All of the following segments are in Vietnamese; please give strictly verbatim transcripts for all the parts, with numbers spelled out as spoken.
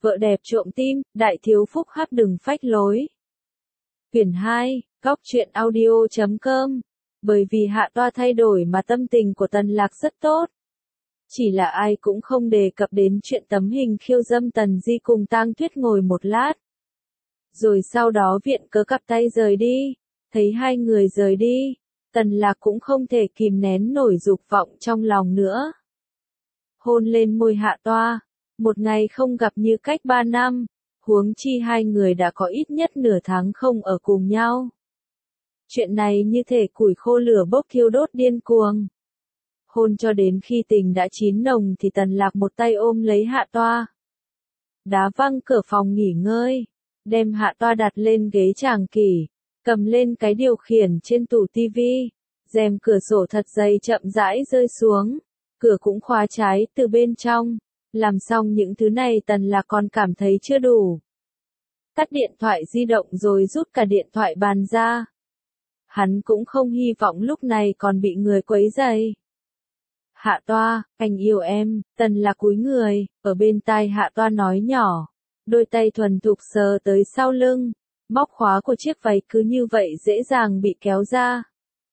Vợ đẹp trộm tim, đại thiếu phúc hắc đừng phách lối. Quyển hai, góc truyện audio chấm com. Bởi vì Hạ Toa thay đổi mà tâm tình của Tần Lạc rất tốt. Chỉ là ai cũng không đề cập đến chuyện tấm hình khiêu dâm Tần Di cùng Tang Tuyết ngồi một lát. Rồi sau đó viện cớ cặp tay rời đi. Thấy hai người rời đi, Tần Lạc cũng không thể kìm nén nổi dục vọng trong lòng nữa. Hôn lên môi Hạ Toa, một ngày không gặp như cách ba năm, huống chi hai người đã có ít nhất nửa tháng không ở cùng nhau. Chuyện này như thể củi khô lửa bốc thiêu đốt điên cuồng. Hôn cho đến khi tình đã chín nồng thì Tần Lạc một tay ôm lấy Hạ Toa. Đá văng cửa phòng nghỉ ngơi, đem Hạ Toa đặt lên ghế tràng kỷ, cầm lên cái điều khiển trên tủ tivi, rèm cửa sổ thật dày chậm rãi rơi xuống, cửa cũng khóa trái từ bên trong. Làm xong những thứ này Tần Lạc còn cảm thấy chưa đủ. Tắt điện thoại di động rồi rút cả điện thoại bàn ra. Hắn cũng không hy vọng lúc này còn bị người quấy rầy. Hạ Toa, anh yêu em, Tần Lạc cúi người, ở bên tai Hạ Toa nói nhỏ. Đôi tay thuần thục sờ tới sau lưng, móc khóa của chiếc váy cứ như vậy dễ dàng bị kéo ra.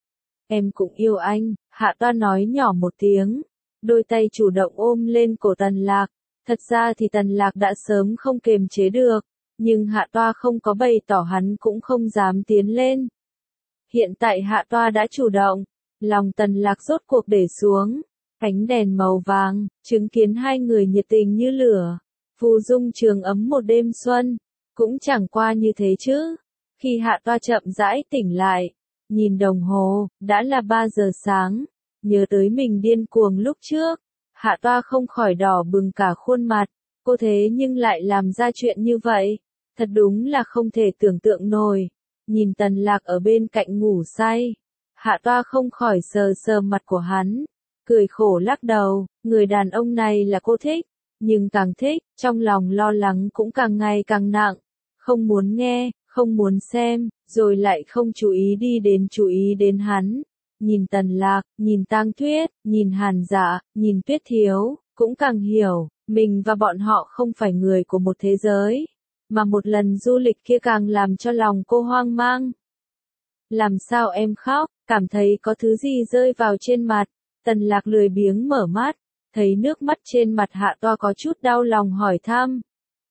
Em cũng yêu anh, Hạ Toa nói nhỏ một tiếng. Đôi tay chủ động ôm lên cổ Tần Lạc. Thật ra thì Tần Lạc đã sớm không kềm chế được, nhưng Hạ Toa không có bày tỏ hắn cũng không dám tiến lên. Hiện tại Hạ Toa đã chủ động, lòng Tần Lạc rốt cuộc để xuống, ánh đèn màu vàng, chứng kiến hai người nhiệt tình như lửa, phù dung trường ấm một đêm xuân, cũng chẳng qua như thế chứ. Khi Hạ Toa chậm rãi tỉnh lại, nhìn đồng hồ, đã là ba giờ sáng. Nhớ tới mình điên cuồng lúc trước, Hạ Toa không khỏi đỏ bừng cả khuôn mặt, cô thế nhưng lại làm ra chuyện như vậy, thật đúng là không thể tưởng tượng nổi. Nhìn Tần Lạc ở bên cạnh ngủ say, Hạ Toa không khỏi sờ sờ mặt của hắn, cười khổ lắc đầu, người đàn ông này là cô thích, nhưng càng thích, trong lòng lo lắng cũng càng ngày càng nặng, không muốn nghe, không muốn xem, rồi lại không chú ý đi đến chú ý đến hắn. Nhìn Tần Lạc, nhìn Tang Tuyết, nhìn Hàn Dạ, nhìn Tuyết Thiếu, cũng càng hiểu, mình và bọn họ không phải người của một thế giới. Mà một lần du lịch kia càng làm cho lòng cô hoang mang. Làm sao em khóc, cảm thấy có thứ gì rơi vào trên mặt. Tần Lạc lười biếng mở mắt, thấy nước mắt trên mặt Hạ Toa có chút đau lòng hỏi thăm.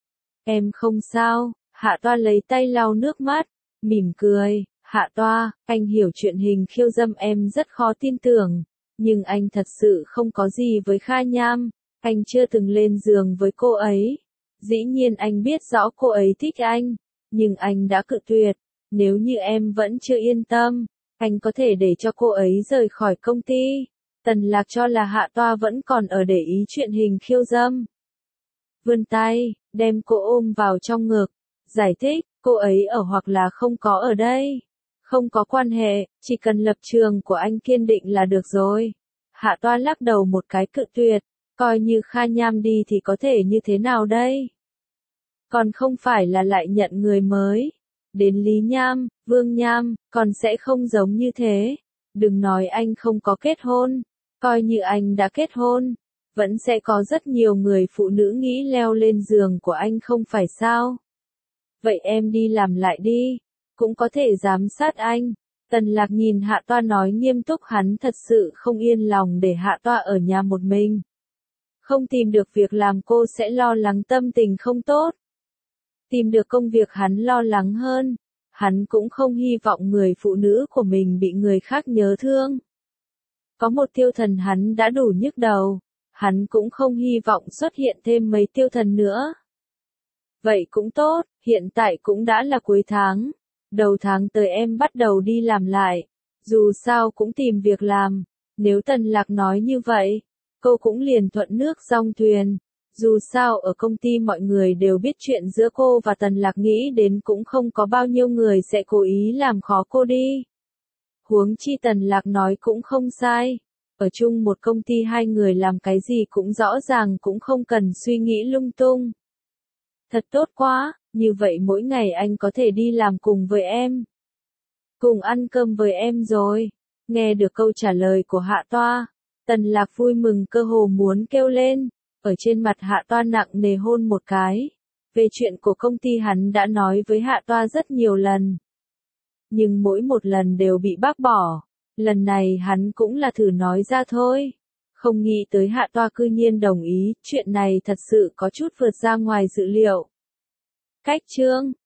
Em không sao, Hạ Toa lấy tay lau nước mắt, mỉm cười. Hạ Toa, anh hiểu chuyện hình khiêu dâm em rất khó tin tưởng, nhưng anh thật sự không có gì với Kha Nham, anh chưa từng lên giường với cô ấy. Dĩ nhiên anh biết rõ cô ấy thích anh, nhưng anh đã cự tuyệt. Nếu như em vẫn chưa yên tâm, anh có thể để cho cô ấy rời khỏi công ty. Tần Lạc cho là Hạ Toa vẫn còn ở để ý chuyện hình khiêu dâm. Vươn tay, đem cô ôm vào trong ngực, giải thích, cô ấy ở hoặc là không có ở đây. Không có quan hệ, chỉ cần lập trường của anh kiên định là được rồi. Hạ Toa lắc đầu một cái cự tuyệt, coi như Kha Nham đi thì có thể như thế nào đây? Còn không phải là lại nhận người mới. Đến Lý Nham, Vương Nham, còn sẽ không giống như thế. Đừng nói anh không có kết hôn, coi như anh đã kết hôn, vẫn sẽ có rất nhiều người phụ nữ nghĩ leo lên giường của anh không phải sao? Vậy em đi làm lại đi. Cũng có thể giám sát anh. Tần Lạc nhìn Hạ Toa nói nghiêm túc, hắn thật sự không yên lòng để Hạ Toa ở nhà một mình. Không tìm được việc làm cô sẽ lo lắng tâm tình không tốt. Tìm được công việc hắn lo lắng hơn. Hắn cũng không hy vọng người phụ nữ của mình bị người khác nhớ thương. Có một tiêu thần hắn đã đủ nhức đầu. Hắn cũng không hy vọng xuất hiện thêm mấy tiêu thần nữa. Vậy cũng tốt, hiện tại cũng đã là cuối tháng. Đầu tháng tới em bắt đầu đi làm lại, dù sao cũng tìm việc làm. Nếu Tần Lạc nói như vậy, cô cũng liền thuận nước dong thuyền. Dù sao ở công ty mọi người đều biết chuyện giữa cô và Tần Lạc, nghĩ đến cũng không có bao nhiêu người sẽ cố ý làm khó cô đi. Huống chi Tần Lạc nói cũng không sai. Ở chung một công ty hai người làm cái gì cũng rõ ràng, cũng không cần suy nghĩ lung tung. Thật tốt quá. Như vậy mỗi ngày anh có thể đi làm cùng với em. Cùng ăn cơm với em rồi. Nghe được câu trả lời của Hạ Toa, Tần Lạc vui mừng cơ hồ muốn kêu lên. Ở trên mặt Hạ Toa nặng nề hôn một cái. Về chuyện của công ty hắn đã nói với Hạ Toa rất nhiều lần. Nhưng mỗi một lần đều bị bác bỏ. Lần này hắn cũng là thử nói ra thôi. Không nghĩ tới Hạ Toa cư nhiên đồng ý, chuyện này thật sự có chút vượt ra ngoài dự liệu. Cách chương